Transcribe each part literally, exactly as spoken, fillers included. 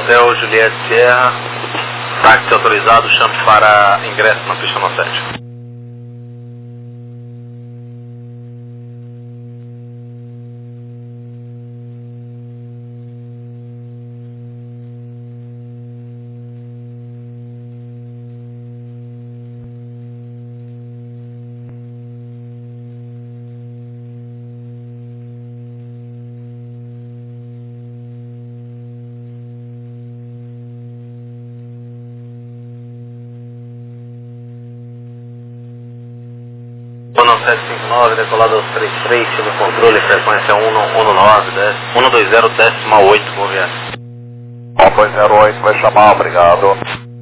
Hotel Juliette Sierra, táxi autorizado, chame para ingresso na pista nove sete. nove sete cinco nove, decolado aos trinta e três, no controle, frequência um nove, um dois zero, décima oito, movimento. um dois zero oito, vai chamar, obrigado.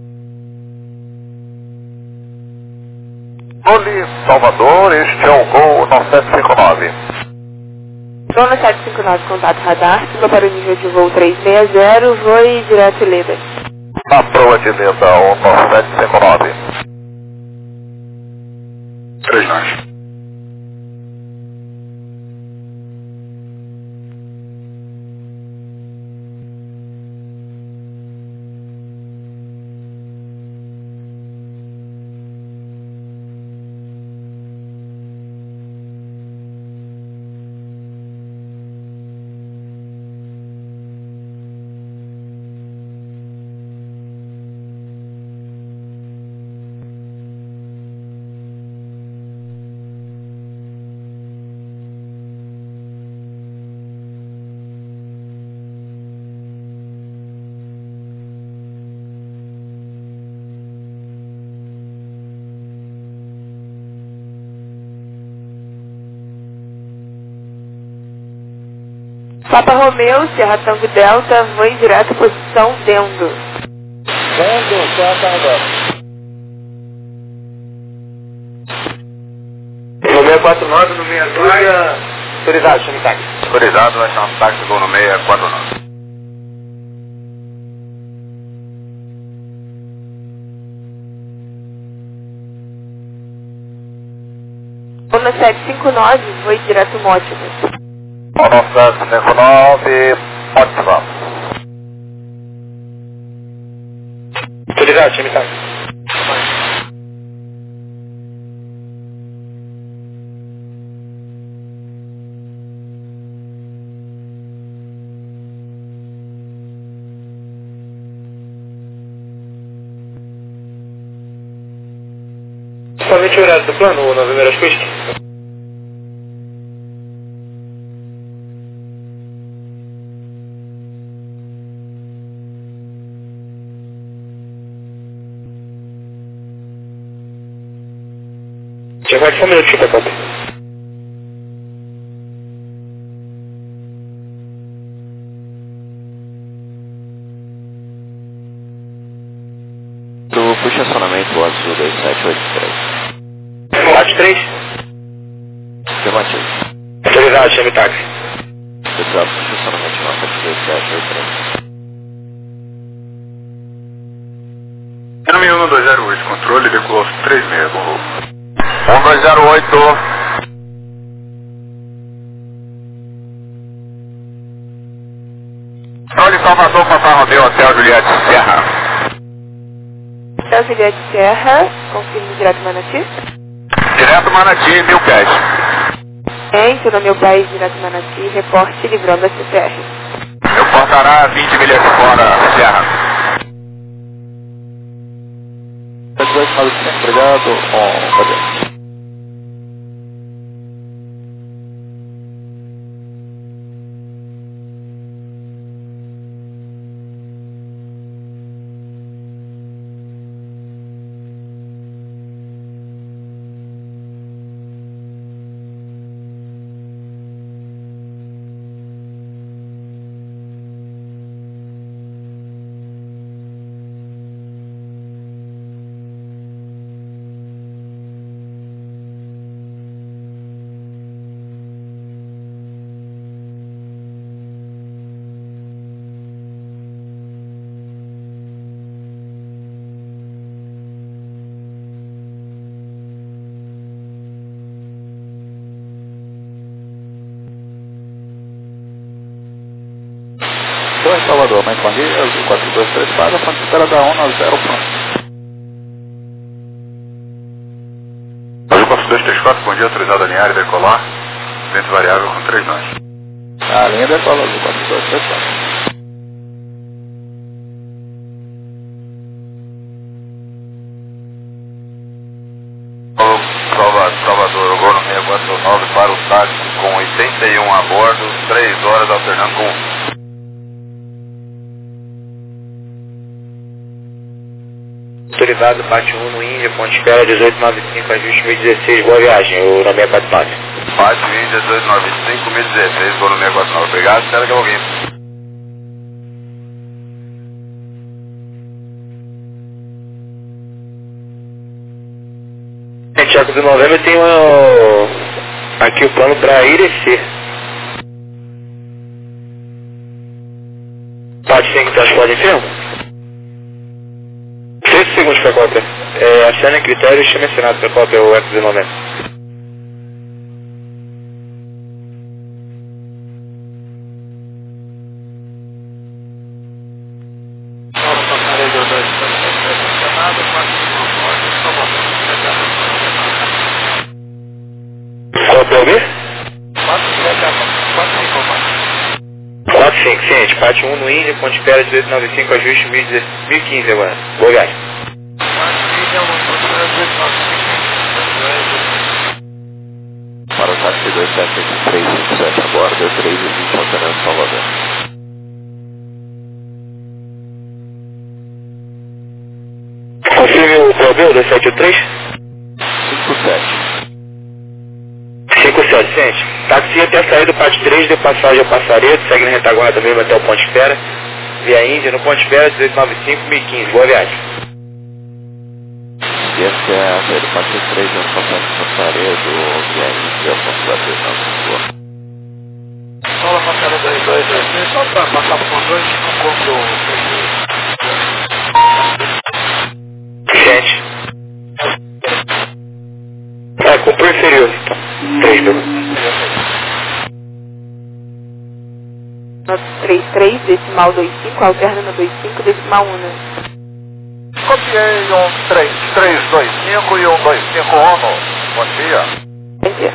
Gole Salvador, este é o Gol nove sete cinco nove. Gol nove sete cinco nove, contato radar, suba para o nível de voo trezentos e sessenta, voe direto Leda. Na proa de Leda, um nove sete cinco nove. três nós. Papa Romeu, Sierra Tango Delta, voe direto, posição Dendo. Dendo, Sierra Tango Delta. No seis quatro nove, no seis dois, autorizado, chame táxi. Autorizado, vai chamar táxi, Gol no seis quatro nove. Gol nove sete cinco nove, voe direto Mótimo. um nove sete cinco nove, ótimo. Autorizado, chame táxi. Somente o horário do plano, Nove Meras Pista? Já vai só um minutinho, tá, Pop? Do estacionamento azul dois sete oito três. Quatro três? Afirmativo. Autorizado, chame táxi. Exato, estacionamento nota dois sete oito três. Nome um dois zero oito, controle de Golf três seis, Gol. um dois zero oito. Controle Salvador, Papa Romeu, Hotel Juliette Sierra. Hotel Juliette Sierra, confirme direto Manati. Direto Manati, mil pés. Entre no meu país, direto Manati, reporte livrando a C P R. Eu portará vinte milhas fora, Sierra. Obrigado. Oh, cadê? Torre Salvador, mas quando Azul quatro dois três quatro, a ponte de espera da um nove zero, pronto. Azul quatro dois três quatro, bom dia, autorizado a alinhar e decolar, vento variável com três nós. A linha decola, Azul quatro dois três quatro. Prova, Salvador, Gol seis quatro nove para o táxi com oitenta e um a bordo, três horas alternando com... Autorizado, parte um no Índia, ponte espera dezoito noventa e cinco, ajuste mil e dezesseis, boa viagem, o nome é quatro nove. Parte Índia dezoito noventa e cinco, mil e dezesseis, Gol seis quatro nove, obrigado, espera que eu alguém. Tiago do Novembro tem uma, aqui o plano para Irecê. Pode ser que transporte enfermo? seis segundos para cópia. É, acene critério e chame assinado para cópia o X dezenove. quatro cinco, ciente, parte um no Índia, ponte espera dezoito noventa e cinco, ajuste mil e quinze agora. Boa viagem. Para o táxi dois sete oito três cinco sete a bordo, três e vinte alternando Salvador. Confirme o Cobel dois sete oito três? cinco sete. cinco sete, ciente. Táxi até sair do parte três, de passagem ao Passaredo, segue na retaguarda mesmo até o ponto espera. Via Índia, no ponto espera dezoito noventa e cinco, mil e quinze. Boa viagem. E até a sair do parte três, vamos passar no Passaredo, via Índia, ponto da prisão. Fala passada dois dois dois três, só para passar por dois, não compro o... Ciente. É, comprou inferior. três mil. nove três três, decimal vinte e cinco, alterna no vinte e cinco, decimal um. Copiei um três três dois cinco e um dois cinco ONU. Bom dia. Bom dia.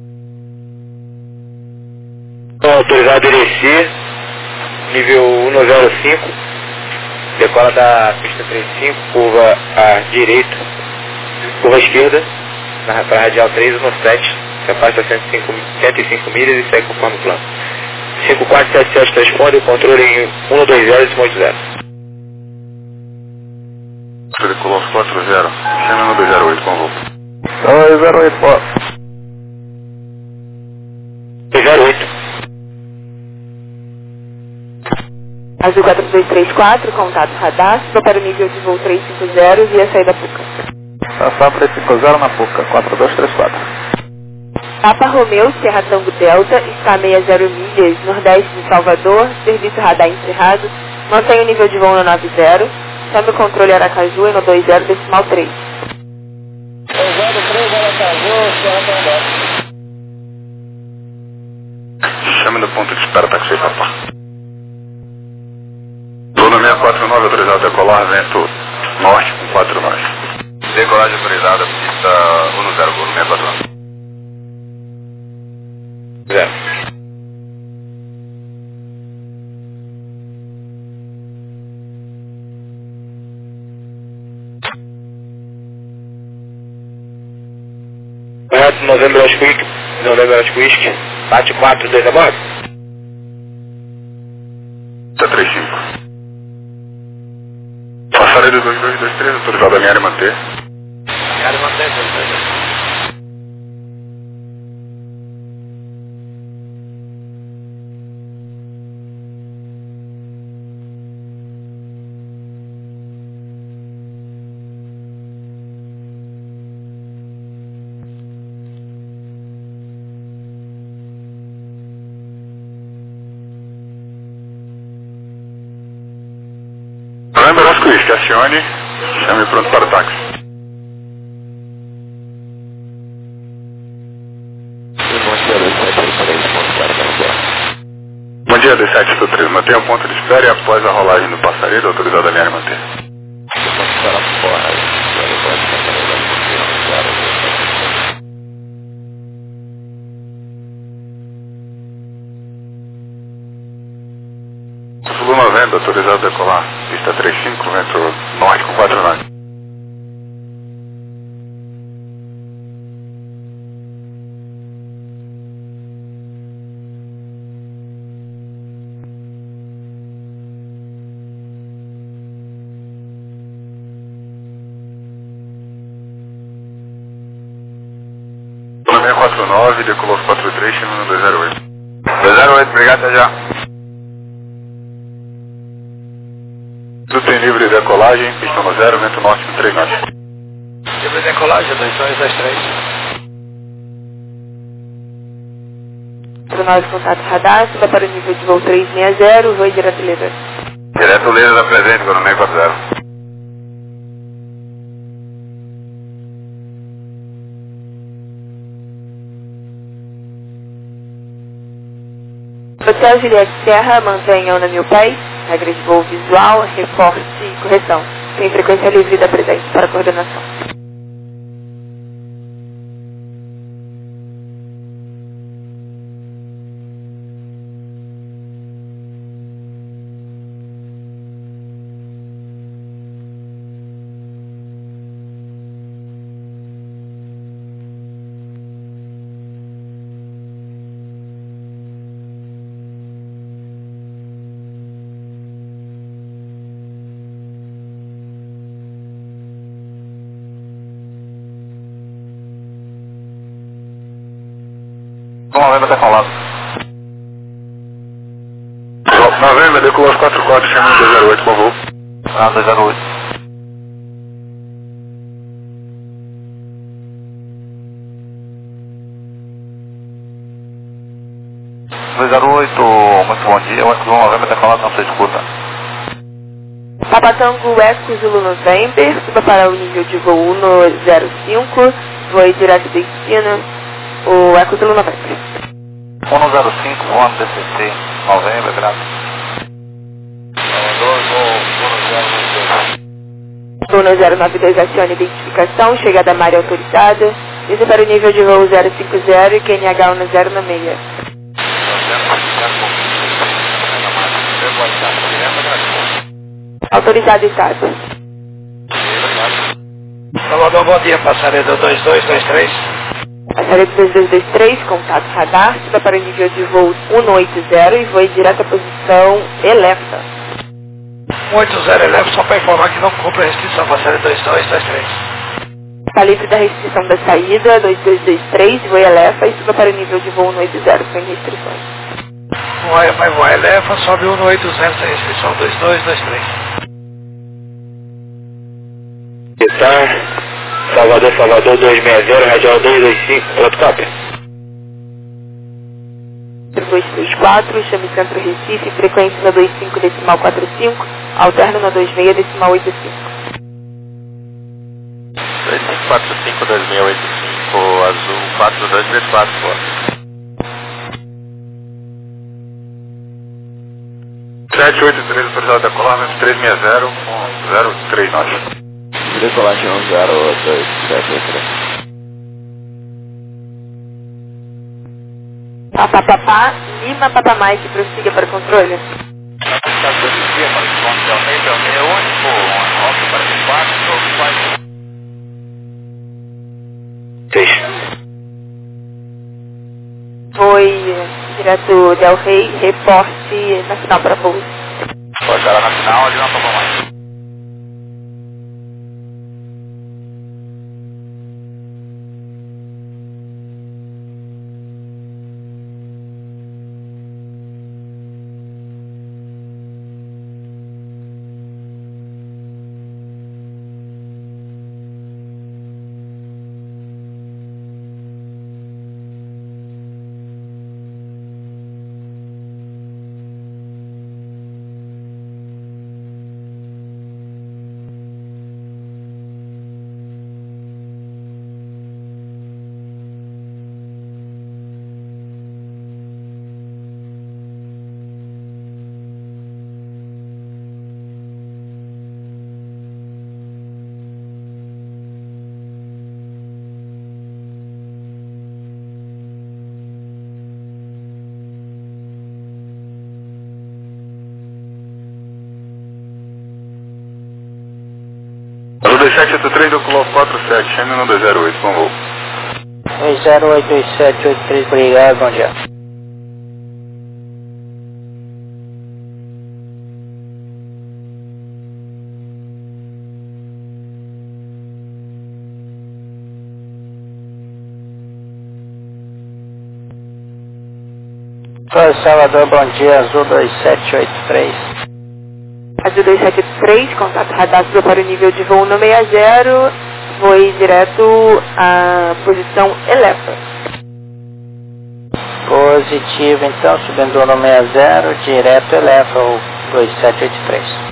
Autorizado Irecê, nível cento e cinco, decola da pista trinta e cinco, curva à direita, curva à esquerda, para a radial três um sete, se afasta cento e cinco, cento e cinco milhas e segue conforme o plano. cinco quatro sete sete responde, controle em cento e vinte e oito. Decolou quatro zero, chama no dois zero oito com voo. dois zero oito, pô. dois zero oito. Azul quatro dois três quatro, contato radar, suba para o nível de voo trezentos e cinquenta via saída Puca. Passar trezentos e cinquenta na Puca, quatro dois três quatro. Papa Romeu, Serra Tango Delta, está a sessenta milhas, nordeste de Salvador, serviço radar encerrado, mantenha o nível de voo no noventa, chame o controle Aracaju no vinte, decimal três. dois zero três, Aracaju, Serra Tango Delta. Chame no ponto de espera, táxi papá. Zona seis quatro nove, autorizado a decolar, vento norte com quatro nós. Decolagem autorizada, pista um zero, gol seis quatro nove. Zero. Correto, Novembro Osquisk, Novembro Osquisk, bate quatro dois a bordo. Tá três cinco. Passarei do dois dois dois três, autorizado a alinhar e manter. Alinhar e manter, dois dois dois. Novembro Osquisk, acione, chame pronto para o táxi. Bom dia, dois sete oito três, ponto espera, Bom dia, G D sete oito três, mantenha o ponto de espera e após a rolagem do passaredo, autorizado a linha manter. Sul noventa, autorizado a decolar. Pista trinta e cinco, vento norte com quatro nove. seis quatro nove, decolou quatro três, chegando dois zero oito. dois zero oito, obrigado, até já. Tudo tem livre de decolagem, pista no zero, vento norte com três nove. Livre de decolagem, dois dois dois três. Para nós, contato radar, suba para o nível de voo trezentos e sessenta, voo direto Leda. Direto Leda da presente, Coronel quatro zero. Hotel Juliette Serra, mantenham na mil pés, regra de voo visual, reforço e correção. Tem frequência livre da presente para coordenação. Novembro decolado. Novembro decolou os quatro quatro, chamando dois zero oito, por favor. Ah, dois zero oito. dois zero oito, muito bom dia. O Eco Zulu Novembro decolado, não se escuta. Papatango Eco Zulu November, suba para o nível de voo um zero cinco, voe direto destino, o Eco Zulu November. um zero cinco, voando D C C, Novembro, grato. Voo no zero nove dois, acione identificação, chegada à área autorizada, desce para o nível de voo zero cinco zero e Q N H um zero seis. Autorizado e estado. Salvador, bom dia, passaredo dois dois dois três. Passaredo dois dois dois três, contato radar, suba para o nível de voo um oitenta e voe direto à posição Elefa. um oito zero eleva, só para informar que não cumpre a restrição, passaredo dois dois dois três. Está livre da restrição da saída, dois dois dois três, voe Elefa e suba para o nível de voo um oitenta, sem restrições. Vai, vai voar eleva, sobe um oitenta, sem restrição, dois dois dois três. Está Salvador, Salvador dois seis zero, radial dois dois cinco, pronto, cópia. dois três quatro, chame Centro Recife, frequência na vinte e cinco decimal quarenta e cinco, alterno na vinte e seis decimal oitenta e cinco. dois cinco quatro cinco dois seis oito cinco, azul quatro dois três quatro, pô. sete oito três, autorizado a decolar, vento três seis zero, com zero três nove. Decolagem um zero dois sete oito três. Papapá, Lima Papamike, prossiga para controle. seis. Foi direto Del Rey, reporte nacional para voo. Pode dar na final, ele não tomou mais. dois sete oito três, decolou quatro sete, M um dois zero oito, bom voo. dois zero oito dois sete oito três, obrigado, bom dia. Salvador, bom dia, Azul dois sete oito três. Azul dois sete oito três, contato radar para o nível de voo no sessenta, voe direto à posição Elefa. Positivo, então, subindo no sessenta, direto Elefa, o dois sete oito três.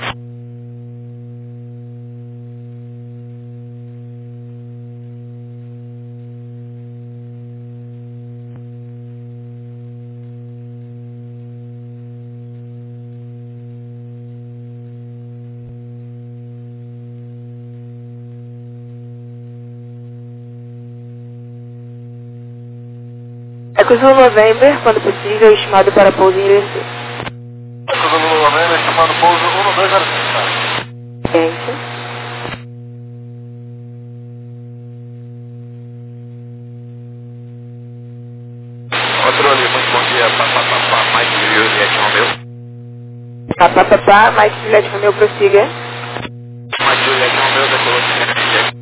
Eco Zulu November, quando possível, estimado para pouso em I L C. Eco Zulu November, estimado pouso um dois zero cinco. Gente. Controle, muito bom dia, papapá, Mike Juliette Romeu. Papapá, Mike Juliette Romeu, prossiga. Mike Juliette Romeu, decolou de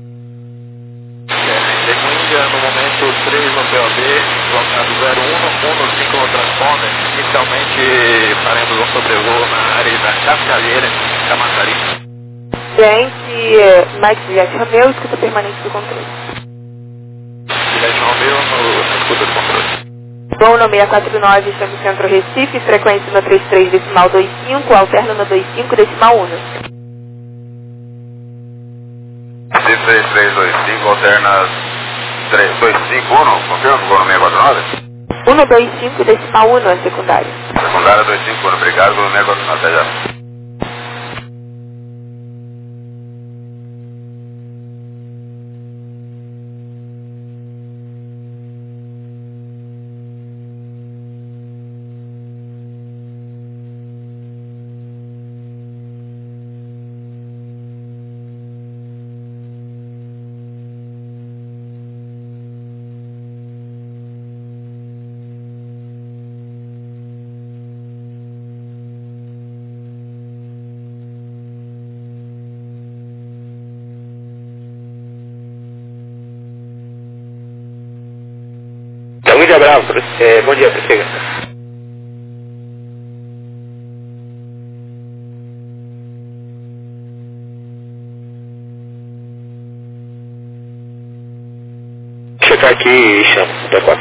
no momento três no P O B, colocado zero um no cinco no transponder, inicialmente faremos um sobrevoo na área da Cascalheira, Camaçari. Gente, Mike Juliette Romeu, escuta permanente do controle. Juliette Romeu no, na escuta do controle. Voo no seiscentos e quarenta e nove, chame Centro Recife, frequência no trinta e três decimal vinte e cinco, alterno no vinte e cinco decimal um. trinta e três três vinte e cinco, alterna três dois cinco um, confirma o voo no seiscentos e quarenta e nove? cento e vinte e cinco decimal um, a secundária. Secundária dois cinco um, obrigado, voo no seiscentos e quarenta e nove, até já. Luísa Bravo, é, bom dia, prossiga. Checar aqui e chamo, P quatro.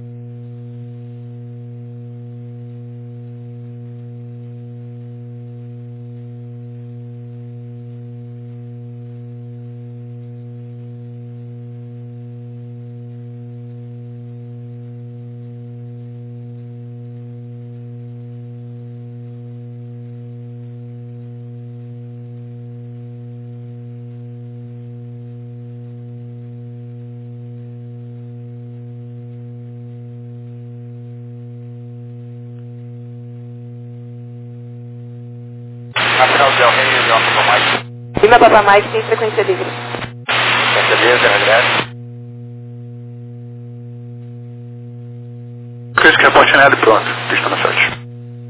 Nacional Del Rey, Leão Papa Mike. Lima Papa Mike tem frequência livre. Beleza, regresso. Chris que é Pontinelli, pronto, pista no sete.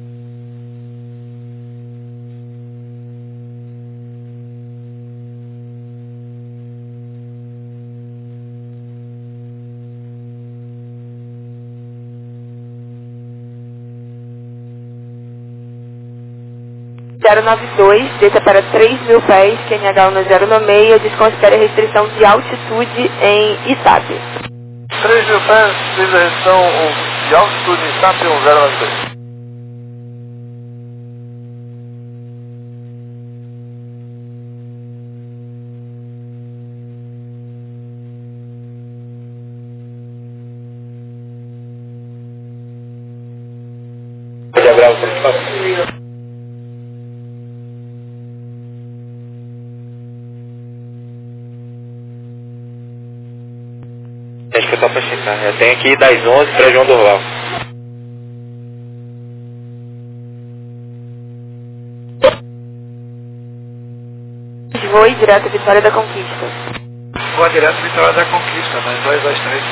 zero nove dois, desça para três mil pés, Q N H no zero nove seis, desconsidere a restrição de altitude em Itape. três mil pés, diz a restrição de altitude em Itape um zero nove dois. Bravo, por Acho que é só pra checar. Eu tenho aqui das onze para João Dorval. Voe Oi, direto Vitória da Conquista. Boa, direto Vitória da Conquista, né? dois dois três.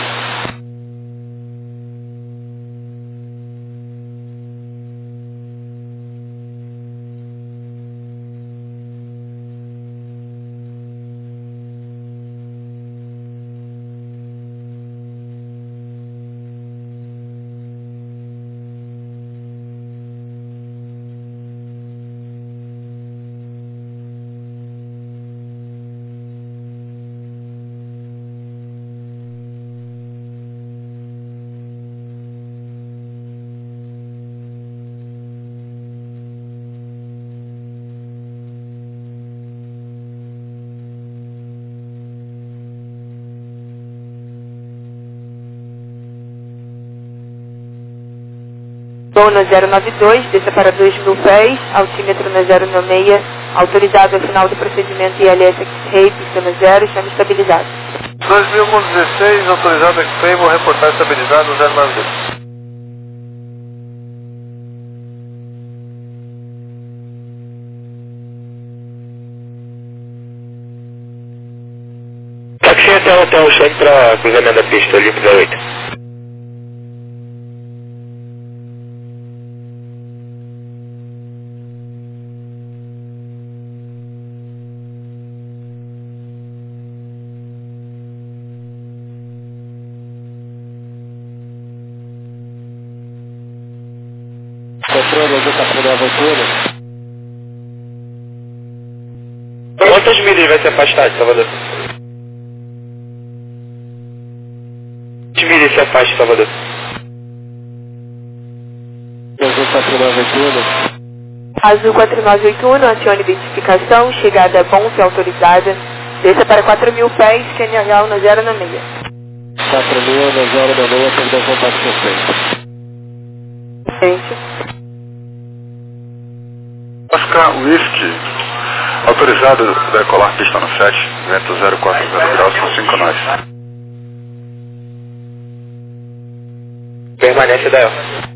Voo no zero nove dois, desça para dois mil pés, altímetro no zero nove seis, autorizado ao final do procedimento I L S X-Ray, pista no zero, chama estabilizado. dois mil dezesseis, autorizado X-Ray, vou reportar estabilizado zero nove dois. Taxi até o hotel, chegue para cruzamento da pista, Limpo zero oito. Controle do Capitão da Aventura. Quantas milhas vai se afastar de Salvador? Quantas milhas se afasta de Salvador? Azul quatro nove oito um. Azul quatro nove oito um, acione identificação, chegada Bonfe autorizada, desça para quatro mil pés, Q N H no zero nove seis. quatro mil, no zero nove seis, perdão, contato suspeito. Gente, Oscar Whisky, autorizado decolar pista no sete, vento zero quatro zero graus, são cinco nós. Permanece da El.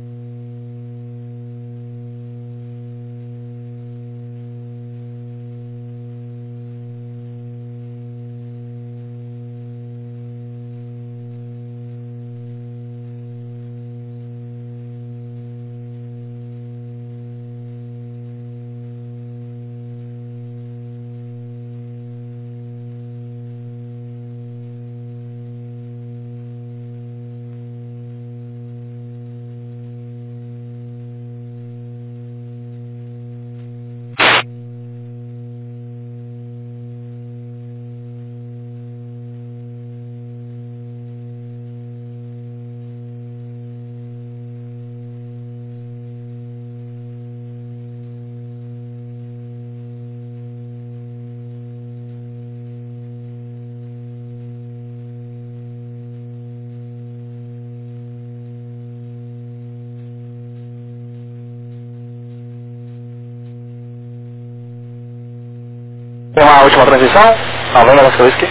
Uma última transição, Alô, Alaska Whisky.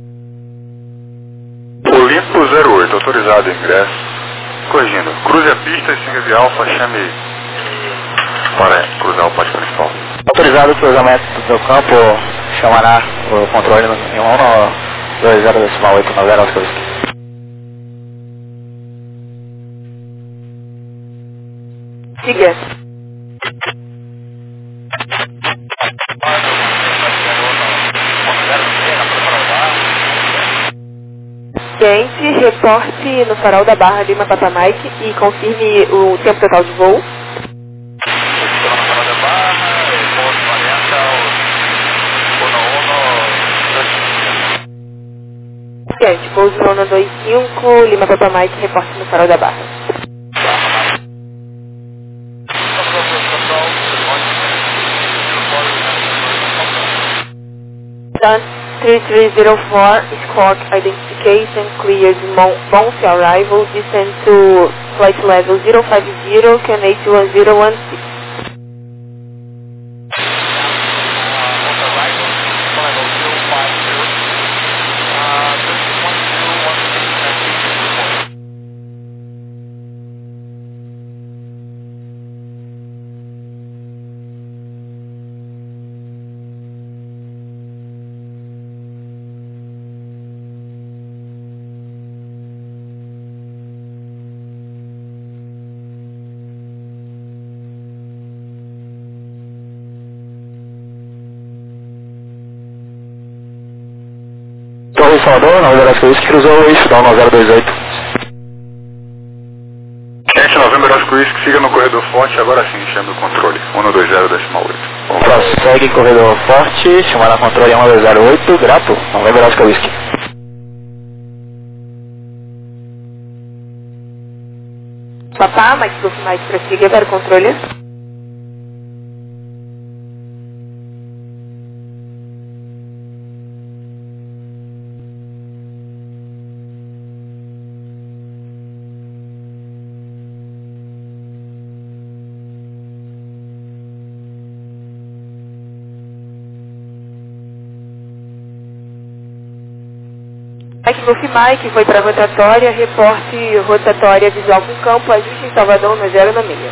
Olimpo zero oito, autorizado ingresso. Corrigindo, cruze a pista e siga via Alfa, chame para cruzar o pátio principal. Autorizado o cruzamento do campo, chamará o controle em um dois zero oito nove zero Alaska Whisky. siga. Gente, reporte no farol da Barra Lima Papa Mike e confirme o tempo total de voo. Gente, pouso no dois cinco, Lima Papa Mike, reporte no farol da Barra. Sun three three zero four, Squawk identification, cleared Bonfe arrival, descend to flight level zero five zero, Can eight one zero one six. Salvador, November Oscar Whisky, cruzou o eixo da um nove zero dois oito. Quente November Oscar Whisky, siga no corredor forte, agora sim, chame o controle, um nove zero decimal oito. Prossegue corredor forte, chamada controle um nove zero oito, grato, November Oscar Whisky. Papá, Mike Golf Mike, prossiga para o controle. Mike Golf Mike foi para a rotatória, reporte rotatória visual com campo, ajuste em Salvador no zero na meia.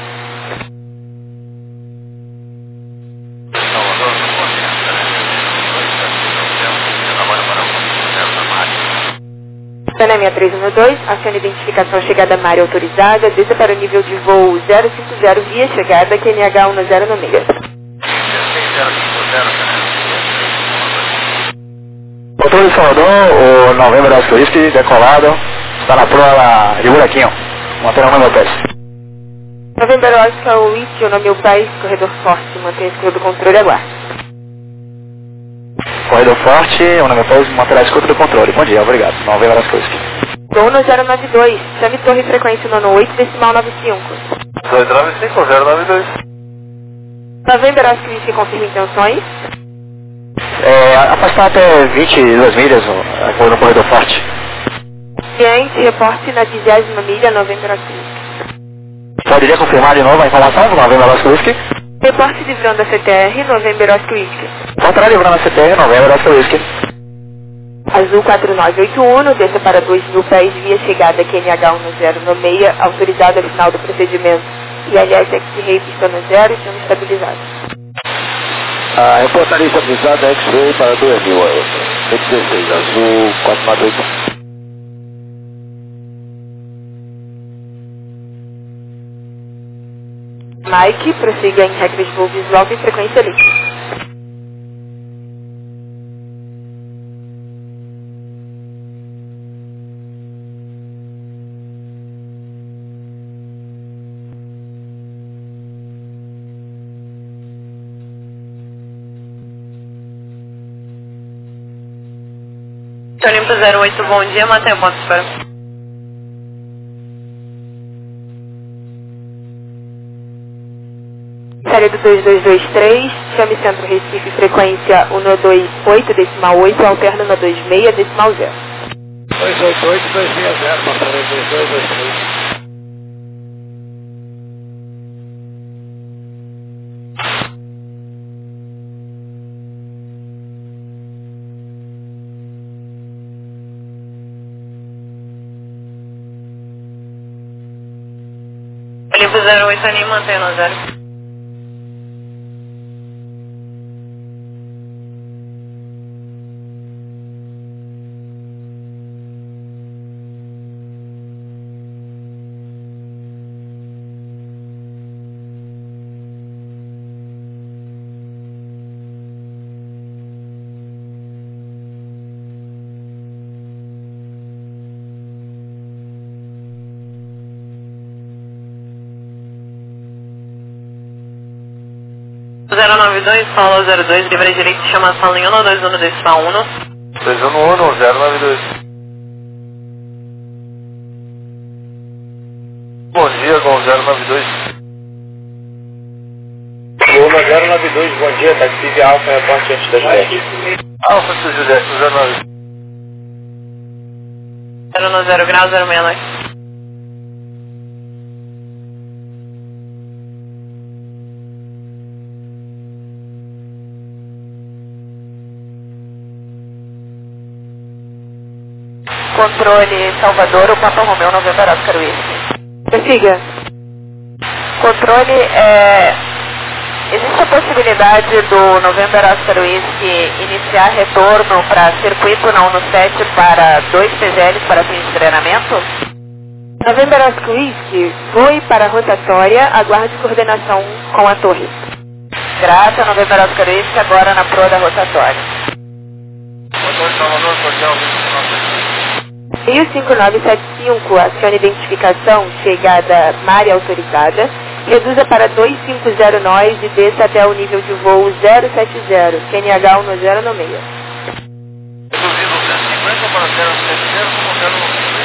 Sanemia três um dois, acione identificação chegada Mário autorizada, desça para o nível de voo zero cinco zero via chegada, Q N H um zero na meia. Controle de Salvador, o November Oscar Whisky, decolado, está na proa de buraquinho, mantendo o nome pés. November Oscar Whisky, o nome meu pai, corredor forte, mantenha escuro do controle, aguarde. Corredor forte, o nome pés, manterá escuta do controle. Bom dia, obrigado. November Oscar Whisky. Dono zero nove dois, chave torre frequência nono oito, decimal nove cinco. dois nove cinco, zero nove dois. November Oscar Whisky, confirma intenções. É, afastar até vinte e duas milhas no, no corredor forte. Cliente, reporte na vigésima milha, November Oscar Whisky. Poderia confirmar de novo a informação do November Oscar Whisky? Reporte livrando a C T R, November Oscar Whisky. Contará livrando a C T R, November Oscar Whisky. Azul quatro nove oito um, desça para dois mil pés, via chegada Q N H um zero no meia, autorizado ao final do procedimento. E aliás, X-Ray pista no zero, chama estabilizado. A reportaria estabilizada X-Ray para dois mil, C dezesseis, azul quatro nove oito. Mike, prossiga em regra de voo visual em frequência líquida. Olimpo zero oito, bom dia, mantenha o ponto de espera. Saída dois dois dois três, chame Centro Recife, frequência um dois oito, decimal oito, alterna na dois seis, decimal zero. dois oito oito, dois seis zero, passarei dois dois dois três. Olimpo zero oito, anim, mantenha no zero. zero nove dois, Paulo zero dois, livre direito de chamação em um dois um, decimal um. dois um um, zero nove dois. Bom dia, com zero nove dois. Lula zero nove dois, bom dia, taxi de Alfa, reporte antes da Juliette. Alfa, Juliette, zero nove. zero nove zero, grau zero seis nove. Controle Salvador, o Papa Romeu, November Oscar Whisky. Prossiga. Controle, é... existe a possibilidade do November Oscar Whisky iniciar retorno para circuito na um sete para dois T G Ls para fins de treinamento? November Oscar Whisky, voe para a rotatória, aguarde coordenação com a torre. Grata, November Oscar Whisky, agora na proa da rotatória. Motor Salvador, cordial, Rio cinco nove sete cinco, acione identificação, chegada Mari autorizada, reduza para dois cinco zero nós e desça até o nível de voo zero sete zero, Q N H um zero no meio. Reduzido cento e cinquenta para zero sete zero, como zero no meio.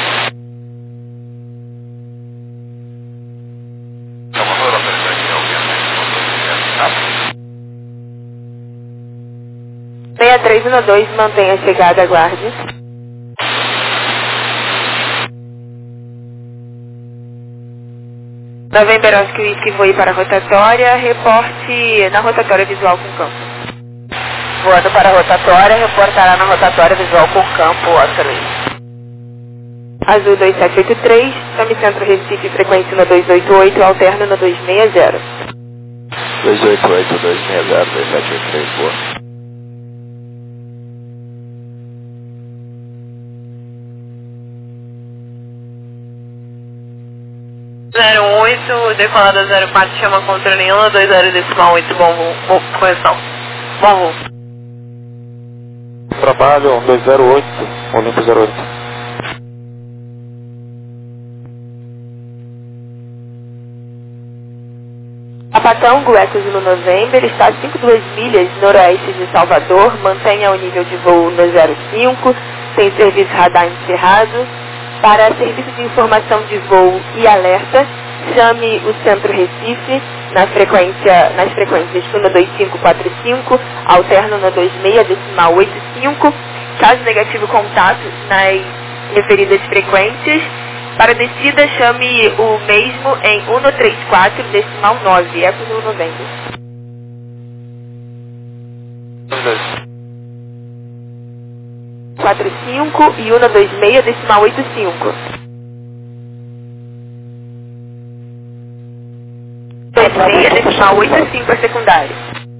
Salvador, autorizar aqui, obviamente, seis três um dois, mantenha a chegada, aguarde. November Oscar Whisky, voe para a rotatória, reporte na rotatória visual com campo. Voando para a rotatória, reportará na rotatória visual com campo, Oscar Whisky. Azul dois sete oito três, chame Centro Recife, frequência no dois oito oito, alterno no dois seis zero. dois oito oito, dois seis zero, dois sete oito três, boa. zero oito, decolada zero quatro, chama controle um dois zero decimal oito, bom voo, bom, correção, bom voo. Trabalho dois zero oito, Olimpo zero oito. Apatão, Gueco Zulu November, está a cinco vírgula dois milhas noroeste de Salvador, mantenha o nível de voo no zero cinco, tem serviço radar encerrado. Para serviço de informação de voo e alerta, chame o Centro Recife na frequência, nas frequências um dois cinco quatro cinco, alterno no dois seis decimal oito cinco. Caso negativo contato nas referidas frequências, para descida chame o mesmo em um três quatro decimal nove, Eco Zulu November. quatro cinco e um dois seis decimal oito cinco. dois seis decimal oito cinco é secundário.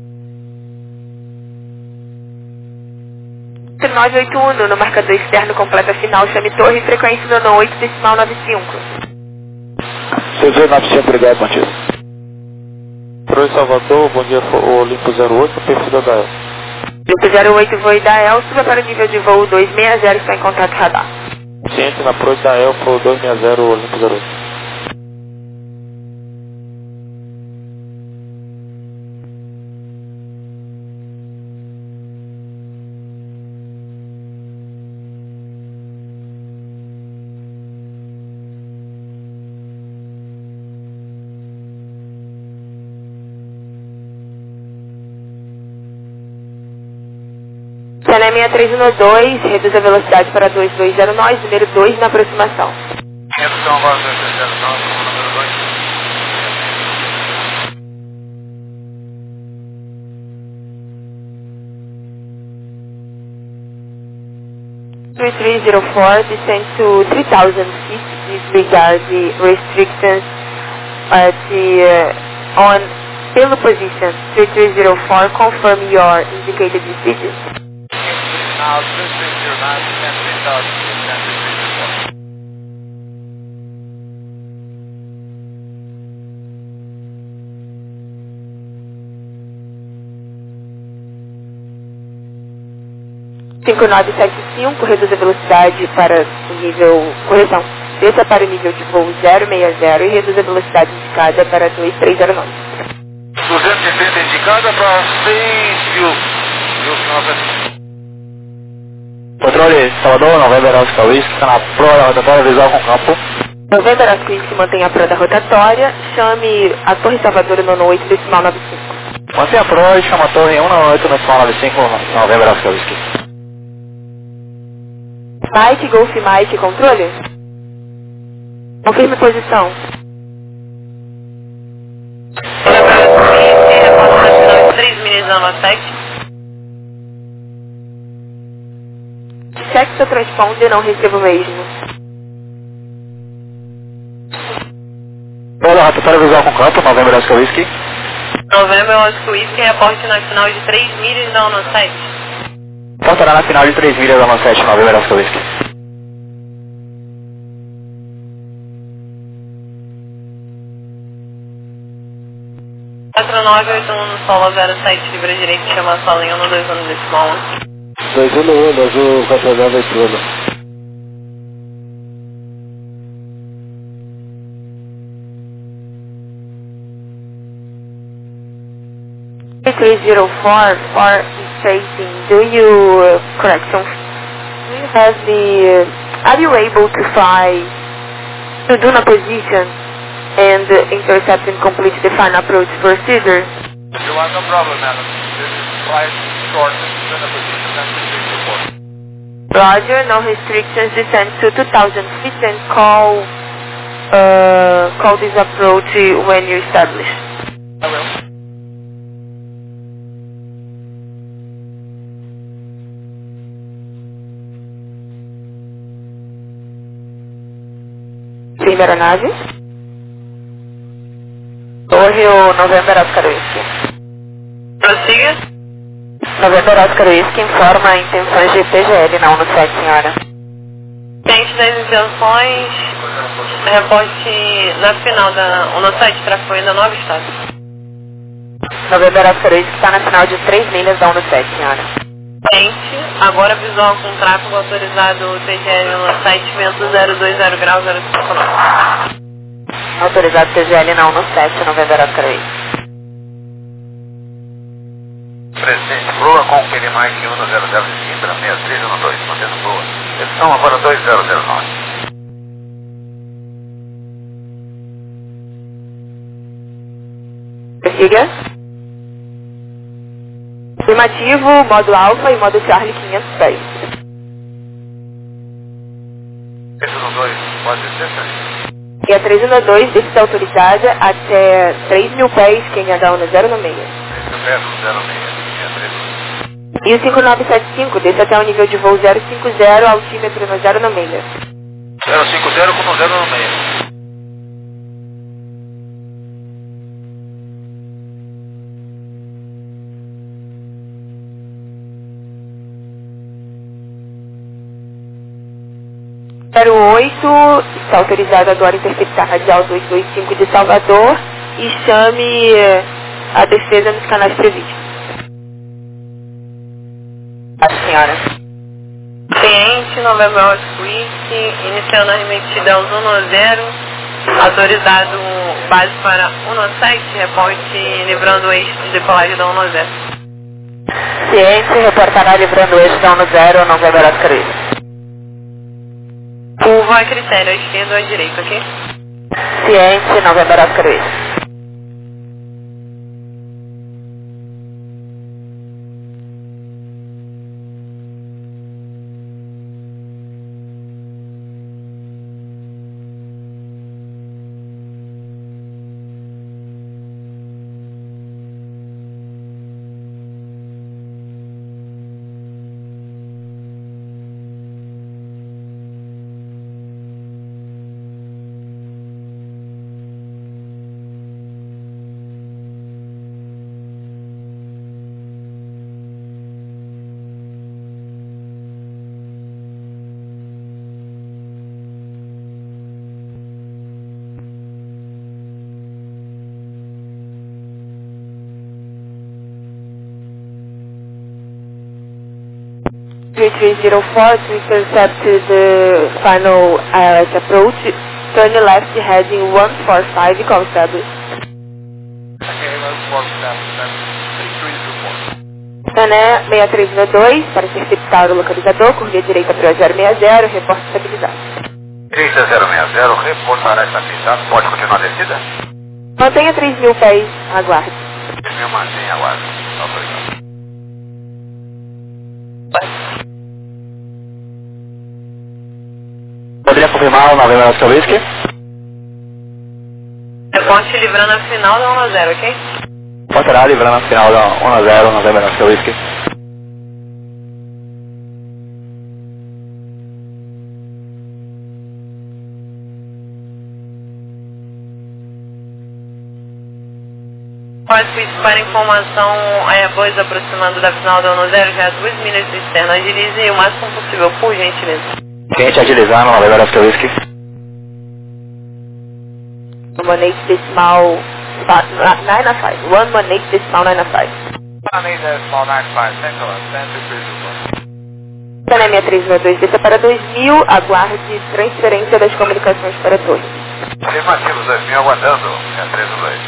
nove oito um no marcador externo completa final, chame torre, frequência no oito decimal nove cinco. C V nove cinco, obrigado, bom dia. Pro Salvador, bom dia, Olimpo zero oito, perfil da Elsa. Olimpo zero oito, voe da El, suba para o nível de voo dois seis zero, está em contato radar. Ciente na Pro da El, pro dois seis zero, Olimpo zero oito. Cana seis três um dois, reduz a velocidade para dois dois zero nós, número dois na aproximação. Redução agora dois dois zero nove, número dois. three three zero four, descend to three thousand feet, disregard the restrictions at the, uh, on payload position. three three zero four, confirm your indicated speed. Now, three three zero nine, descend three thousand feet, descend three three zero four. cinco nove sete cinco, reduz a velocidade para o nível, correção, desça para o nível de voo zero seis zero e reduz a velocidade indicada para dois três zero nove. duzentos e trinta indicada para seis mil. Controle Salvador, November Oscar Whisky, está na Pro da rotatória visual com campo. November Oscar Whisky, mantém a Pro da rotatória, chame a Torre Salvador no oito decimal nove cinco. Mantém a Pro e chama a Torre um oito decimal nove cinco, November Oscar Whisky. Mike, Golf Mike, controle? Confirme posição. três milhas zona sete. Check seu transponder, não recebo mesmo. Pro da rotatória visual com campo, November Oscar Whisky. November Oscar Whisky, reporte na final de três milhas da zona sete. Portará na final de três milhas da sete, November Oscar Whisky. quatro nove oito um no solo zero sete, libra direito, chama a sala em um dois um decimal um. dois um no azul quatro nove oito um. three zero four for tracing, do you, uh, correction, do you have the, uh, are you able to fly to Duna position and uh, intercept and complete the final approach procedure? You have no problem, madam. This is flight short to Duna position, that's the big report. Roger, no restrictions, descend to two thousand feet and call, uh, call this approach when you establish. I will. Primeira nave. Torre o November Oscar Whisky. Prossiga. November Oscar Whisky informa intenções de P G L na um sete, senhora. Ciente das intenções, reporte na final da um sete, tráfego ainda nove estados. November Oscar Whisky está na final de três milhas da um sete, senhora. Ciente, agora visual com tráfego autorizado T G L no site, vento zero dois zero graus zero cinco nove. Autorizado T G L na um sete, November Oscar Whisky. Presidente, proa com Q L mais que um zero zero cinco, seis três um dois, mantendo proa. Edição agora dois zero zero nove. Prossiga. Afirmativo, modo Alfa e modo Charlie quinhentos e dez. três um dois, pode ser, senhor? E a três um dois, desce autorizada até três mil pés, quem H um zero no meio. E o cinco nove sete cinco, desce até o nível de voo zero cinco zero, altímetro no zero no meio. zero cinco zero com zero no meio. zero oito, está autorizado agora a interceptar radial duzentos e vinte e cinco de Salvador e chame a defesa nos canais previstos. A senhora. Ciente, November Oscar Whisky, iniciando a arremetida aos um zero, autorizado base para um sete, reporte livrando o eixo de decolagem da um zero. Ciente, reportará livrando o eixo da um zero, November Oscar Whisky. Curva a critério, à esquerda ou à direita, ok? Ciente, November Oscar Whisky. three three zero four to intercept the final I L S approach, turn left heading one four five, call established. Sané seis três um dois, para interceptar o localizador, corria direita para o zero seis zero, reporte estabilizado. trinta zero seis zero, reportará estabilizado, pode continuar a descida? Mantenha três mil pés, aguarde. três mil mantenha, aguarde. Autorizado. Poderia confirmar o November Oscar Whisky? Reporte livrando a final da um zero, ok? Portará livrando a final da um zero, November Oscar Whisky. Pode para informação, Airbus aproximando da final da um zero, já duas milhas de externo, agilize o máximo possível, por gentileza. Cliente agilizando, November Oscar Whisky. Manate decimal nine five. One manate decimal nine five. Manate decimal nine five, Central, Central, Channel seis três um dois, desça para dois mil, aguarde transferência das comunicações para a torre. Afirmativo, dois mil aguardando, seis três um dois.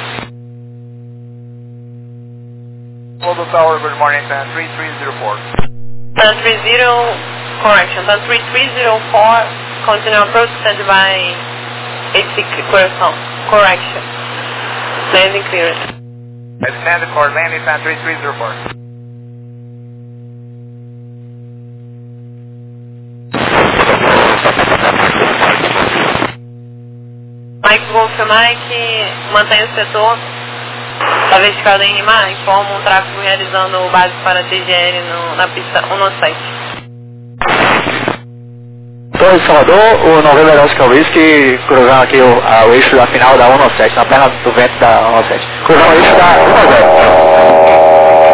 Global Tower, good morning, Tan three three zero four. Tan three zero, correction, Tan three three zero four, continue approach, stand by eight six, correction, correction, landing clearance. Extend the core landing, Tan three three zero four. Mike Golf Mike, mantenha o setor da vertical da N M A, informa um tráfego realizando o básico para T G L no, na pista um no sete. Torre de Salvador, o November Oscar Whisky, cruzando aqui o, a, o eixo da final da um no sete, na perna do vento da um no sete. Cruzando o eixo da um no zero.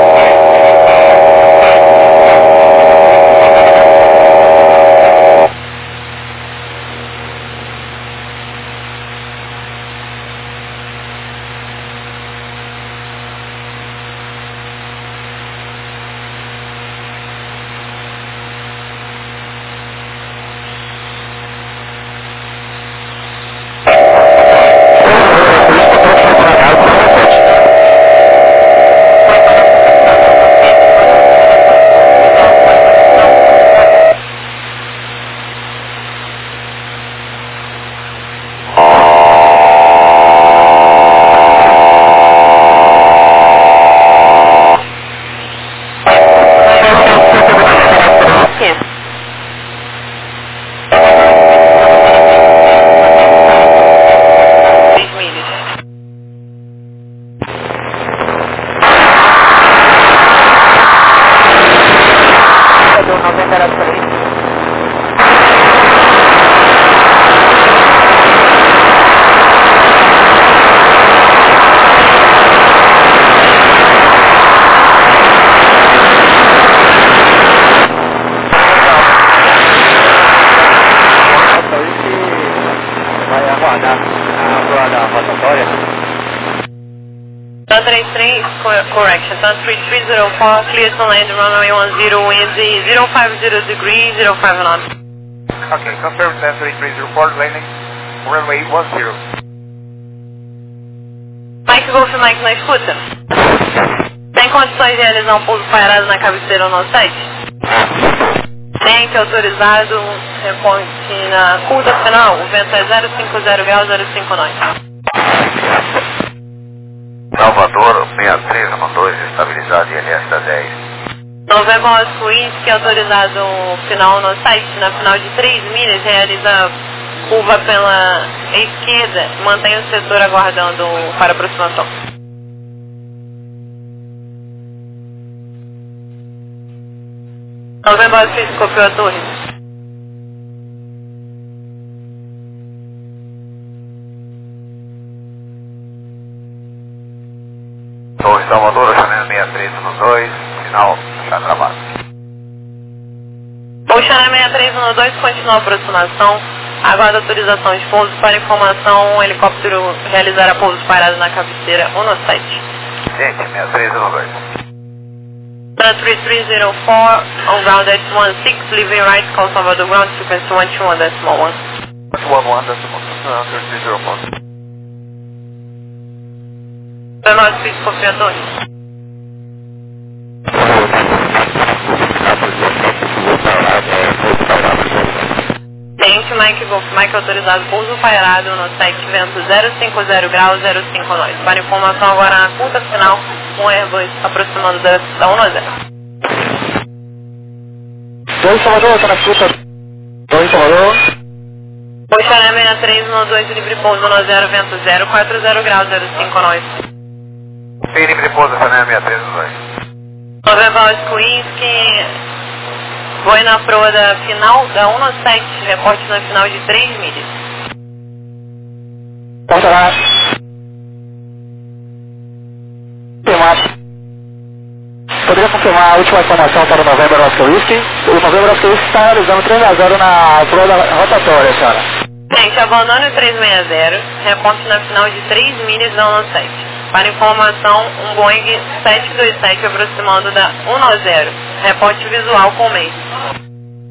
Correction, Tan three three zero four, clear to land runway one zero, wind zero five zero degree, zero five knots. Ok, confirm Tan three three zero four, landing runway one zero. Mike Golf Mike na escuta. Tem condições de realizar um pouso pairado na cabeceira no site? Tem, que autorizado, reponte na curta final, o vento é zero cinco zero graus, zero cinco nove. Salvador, seis três um dois, estabilizado em L S dez. November Oscar Whisky, autorizado final no site, na final de três milhas, realiza curva pela esquerda, mantém o setor aguardando para aproximação. November Oscar Whisky, copiou a torre. Torre Salvador, Channel seis três um dois, final já travado. O Channel seis três um dois continua a aproximação, aguarda autorização de pouso para informação, o helicóptero realizará pouso parado na cabeceira um no sete. Gente, seis três um dois. Tan three three zero four, on ground at one six, leaving right, call Salvador ground, frequency one two one decimal one. one one decimal one, three three zero four. Para nós, fiz confiadores. Tente Mike Golf, Mike autorizado, pouso pairado no site, vento zero cinco zero graus, zero cinco nove. Para informação agora na curta final, um Airbus aproximando da um no zero. Dois Salvador, tá na escuta. Dois Salvador. O Channel seis três um dois, livre pouso no zero, vento zero quatro zero graus, zero cinco nove. Tem livre pouso, Channel seis três um dois. November Oscar Whisky, foi na proa da final da um no sete, reporte na final de três milhas. Porta lá. Confirmar. Poderia confirmar a última informação para o November Oscar Whisky? O November Oscar Whisky está realizando três a zero na proa da rotatória, senhora. Gente, abandone o três seis zero, reporte na final de três milhas da um no sete. Para informação, um Boeing sete dois sete aproximando da um no zero. Reporte visual com meio.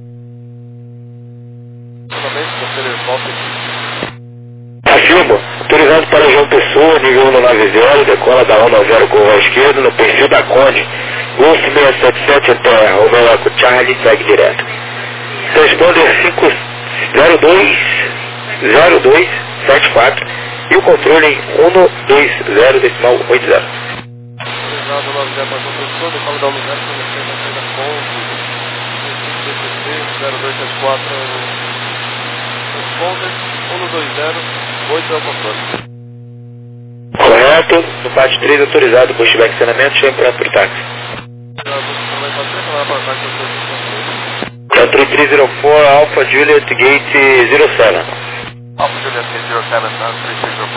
Lua, nível um nove zero, decola da um nove zero curva à esquerda, no perfil da Conde, Golf seiscentos e setenta e sete até Romeo Eco Charlie, segue direto. Transponder cinco zero dois zero dois sete quatro e o controle em um dois zero decimal oito zero. Autorizado nove zero para o transponder, decola da um zero com licença da Conde, cinco B C C zero dois sete quatro, transponder um dois zero oito é o controle. Correto, no pátio três autorizado, pushback estacionamento, chama para o táxi. Controle três zero quatro, Alpha Juliet Gate zero sete. Alpha Juliet Gate zero sete, três três zero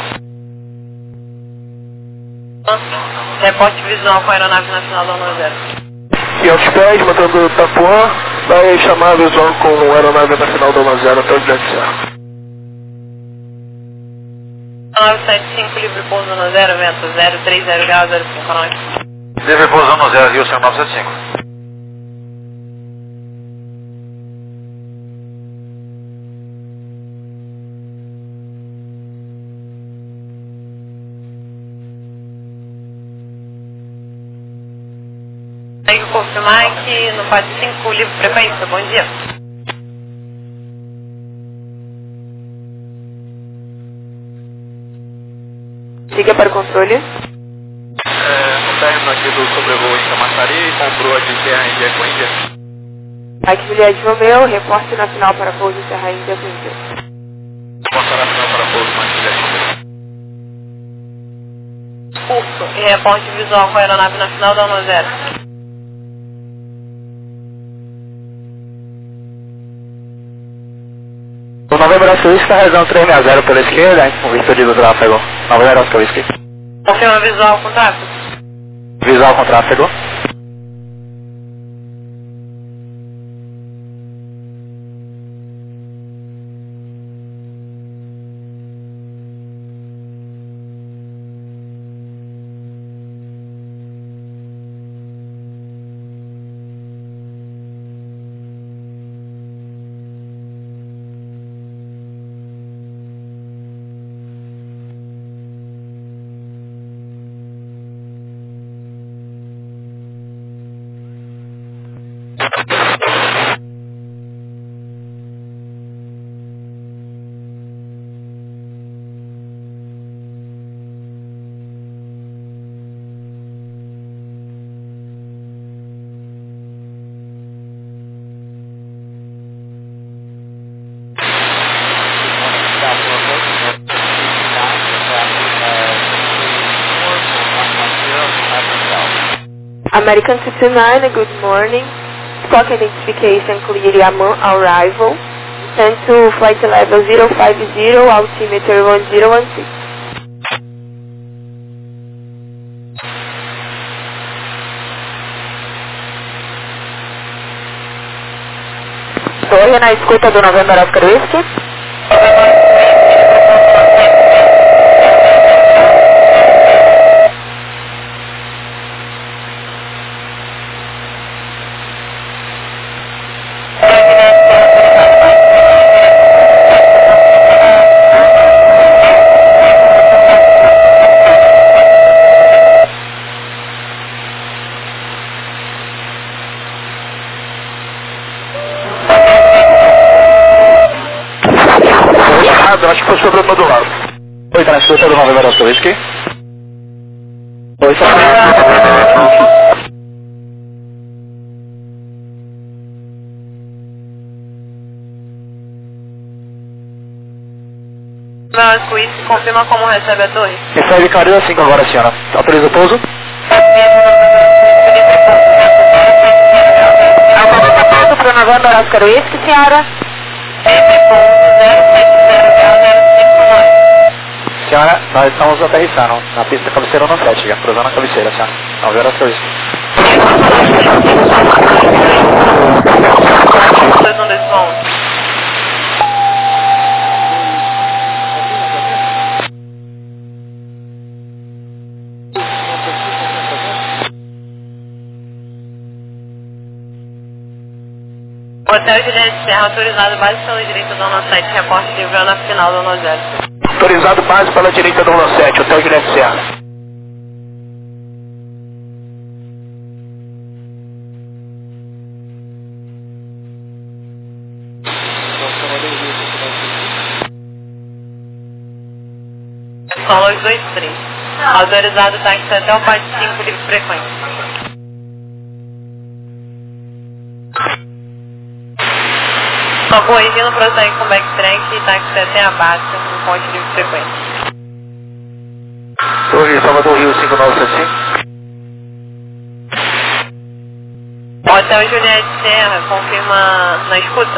quatro. Reporte visual com a aeronave nacional da um nove zero. E aos pés, mandando Tapuã, vai chamar visual com a aeronave nacional da um nove zero até o Grande Serra. nove sete cinco, livre pouso no zero, vento zero três zero graus, zero cinco nove. Livre pouso no zero, Wilson nove sete cinco. Tem que confirmar que no pátio cinco, livre frequência, bom dia. Siga para o controle. É, no término aqui do sobrevoo em Camaçari, com proa de Serra Índia com Índia. Mike Juliette Romeo, reporte nacional para pouso Serra Índia com Índia. Reporte nacional para pouso, Mike Juliette Romeo. Curso e reporte visual com a aeronave nacional da um nove zero. O November Oscar Whisky está realizando três seis zero pela esquerda, com visto de tráfego. November Oscar Whisky. Confirma visual com tráfego. Visual com tráfego. American two two nine, good morning. Squawk identification clear among arrival. Send to flight level zero five zero, altimeter one zero one six. Torre na escuta do November Oscar Whisky. Acho que foi sobre o modular. Oi, tá na escuta do November Oscar Whisky. Oi, tá. November Whisky, confirma como recebe a torre. Recebe Caril cinco agora, senhora. Autoriza o pouso? Autoriza o pouso para o November Oscar Whisky, senhora. Senhora, nós estamos aterrissando na pista cabeceira um sete, já cruzando a cabeceira, senhora. November Oscar Whisky. dois um dois um. Hotel Juliette Serra autorizado base pela direita da nossa site, reporte livrando a final do um nove zero. Autorizado base pela direita do um sete, Hotel Juliette Serra. Solo dois três. Autorizado táxi até o P A T cinco, livre frequência. Só corrigindo, prossegue com backtrack e táxi até a base, no ponte livre frequência. Torre Salvador Rio cinco nove sete cinco. Hotel Juliette Serra, confirma na escuta.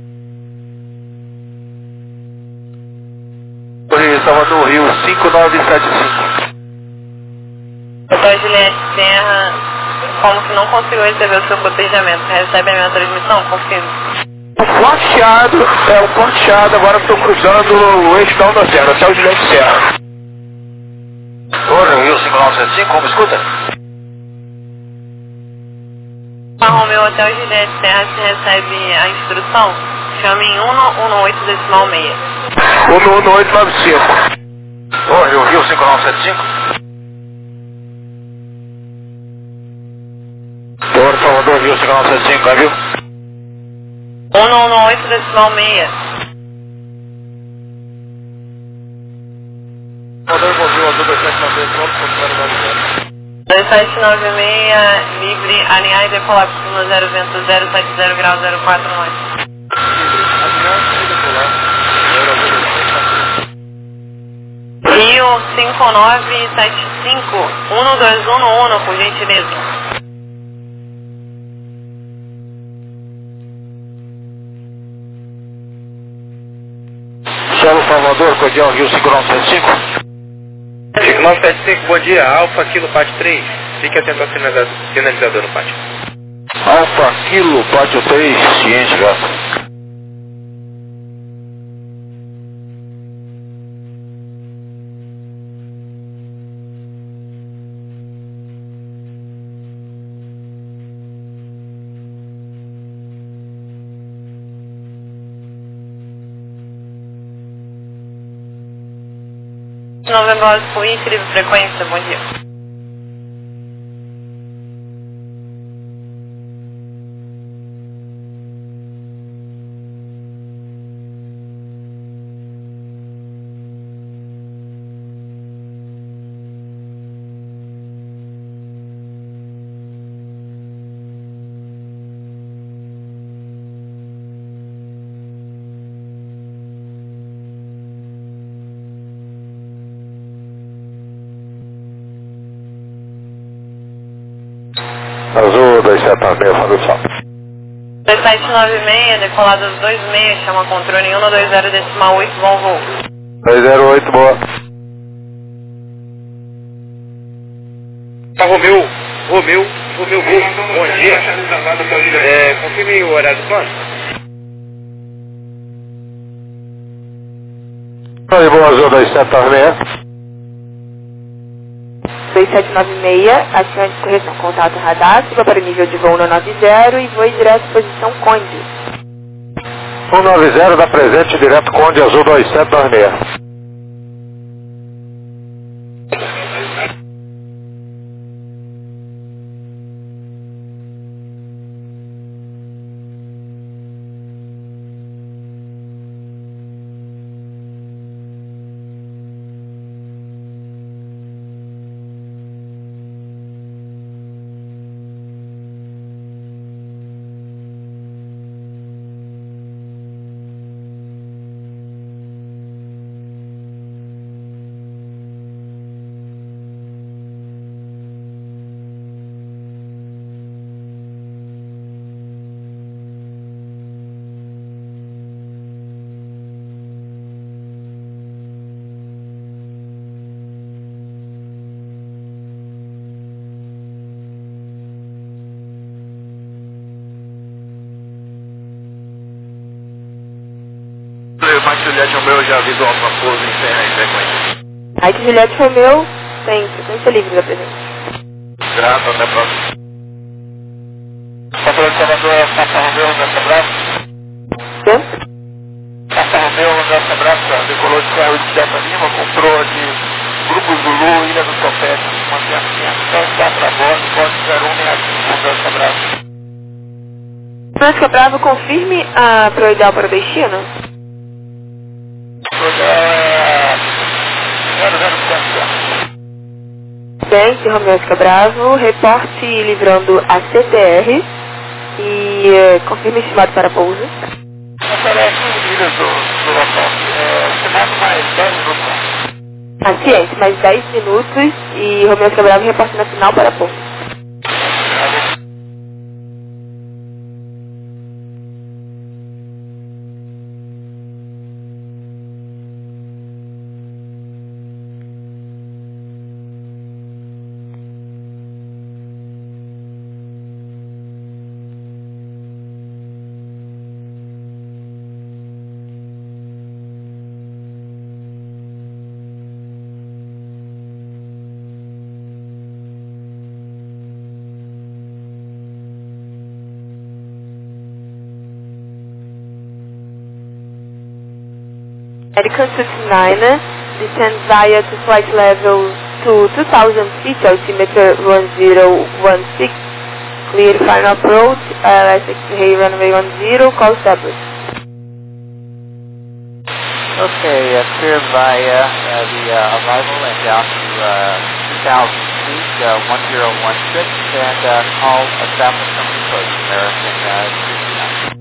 Torre Salvador Rio cinco nove sete cinco. Hotel Juliette Serra, como que não conseguiu receber o seu cotejamento. Recebe a minha transmissão? Confirma. O ponteado, é o ponteado, agora estou cruzando o eixo da Onda Zero, Hotel Juliette Serra. Torre Rio cinco nove sete cinco, como escuta? Romeu Hotel Juliette Serra, se recebe a instrução, chame em um um oito decimal seis. um um oito nove cinco. Torre Rio cinco nove sete cinco. Torre Salvador Rio cinco nove sete cinco, viu? um um oito decimal seis. Salvador envolveu azul dois sete nove zero, zero nove zero. dois sete nove seis, livre, alinhar e decolar por cima zero vento zero sete zero grau zero quatro nove. Alinhar e decolar. Rio cinco nove sete cinco, um dois um um, por gentileza. Solo Salvador, cordial Rio cinco nove sete cinco. cinco nove sete cinco, bom dia, Alfa Kilo Pátio três. Fique atento ao sinaliza- sinalizador no pátio. Alfa Kilo Pátio três, ciente, gato. Novembro Azul, livre frequência, bom dia. Azul dois sete nove seis, Fábio Sal. dois sete nove seis, decolado dois seis, chama controle em um dois zero decimal oito, bom voo. dois zero oito, boa. Tá, Romeu, Romeu, Romeu, voo, bom dia. É, confirme o horário do plano. Oi, boa, Azul dois sete nove seis. dois sete nove seis, acione de correção contato radar, suba para o nível de voo no nove zero e voe direto posição Conde. um nove zero da presente, direto Conde, Azul dois sete nove seis. Mike Juliette Romeu já avisou alguma coisa em Serra em frequência. Mike Juliette Romeu, tem frequência livre da presente. Grato, até a próxima. Controle de Salvador, Papa Romeu, nessa braço. Quê? Papa Romeu, nessa braço, decolou de é o Delta Lima, comprou de Grupo Zulu, Ilha do Topete, mantém até está para bordo, código zero um seis cinco, Francisco Bravo. Francisco Bravo, confirme a pro ideal para o destino. Pro ideal é zero zero sete. Bem, Romeu Oscar Bravo, reporte livrando a C T R e eh, confirme estimado para pouso. Oferece milhas do, do local, é, estimado mais dez minutos. Ah, ciente, mais dez minutos e Romeu Oscar Bravo reporte nacional para pouso. American twenty-nine, descend via to flight level to two thousand feet, altimeter one zero one six, clear final approach, I L S X-ray runway one zero, call established. Okay, uh, clear via uh, the uh, arrival and down to uh, two thousand feet, uh, one zero one six, and uh, call established from the approach, American uh, three two nine.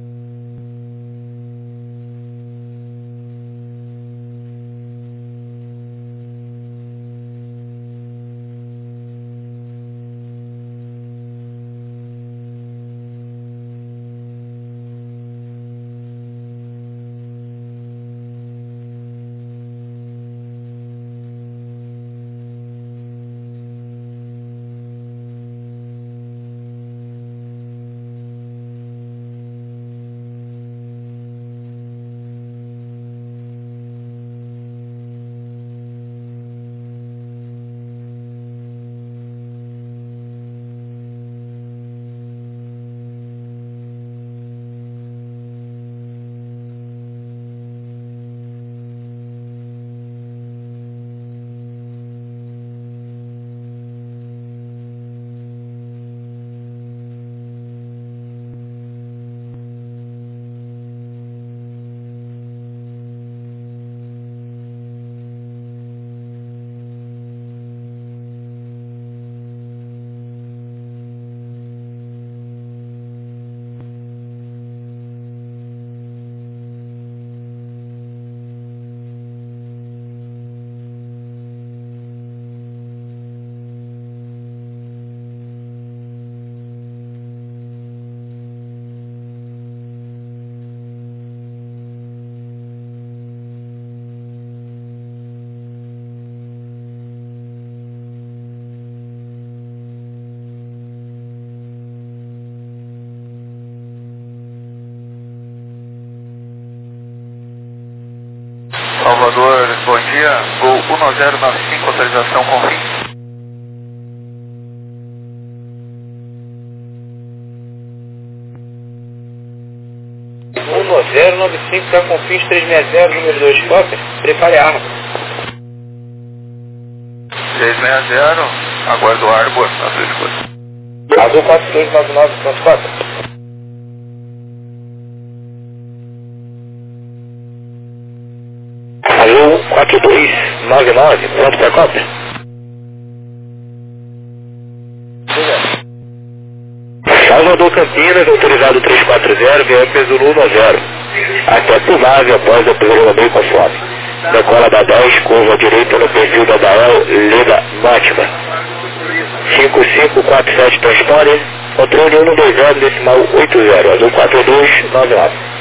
Salvador, bom dia. Gol um zero nove cinco, autorização com fim. um zero nove cinco, está com fins trezentos e sessenta, número dois, cópia. Prepare a arma. trezentos e sessenta, aguardo o Arbor, na sua escolha. Azul quatro dois nove nove, ponto quatro. Azul quatro dois nove nove, pronto para cópia. Salvador Campinas, autorizado trezentos e quarenta, V M P Zulu um zero. Até por nave após a primeira meio conforme. Decola da dez, curva à direita no perfil da Dael, Leda Mátima. cinco cinco quatro sete transpone, controle um dois zero, decimal oito zero, Azul quatro dois nove nove.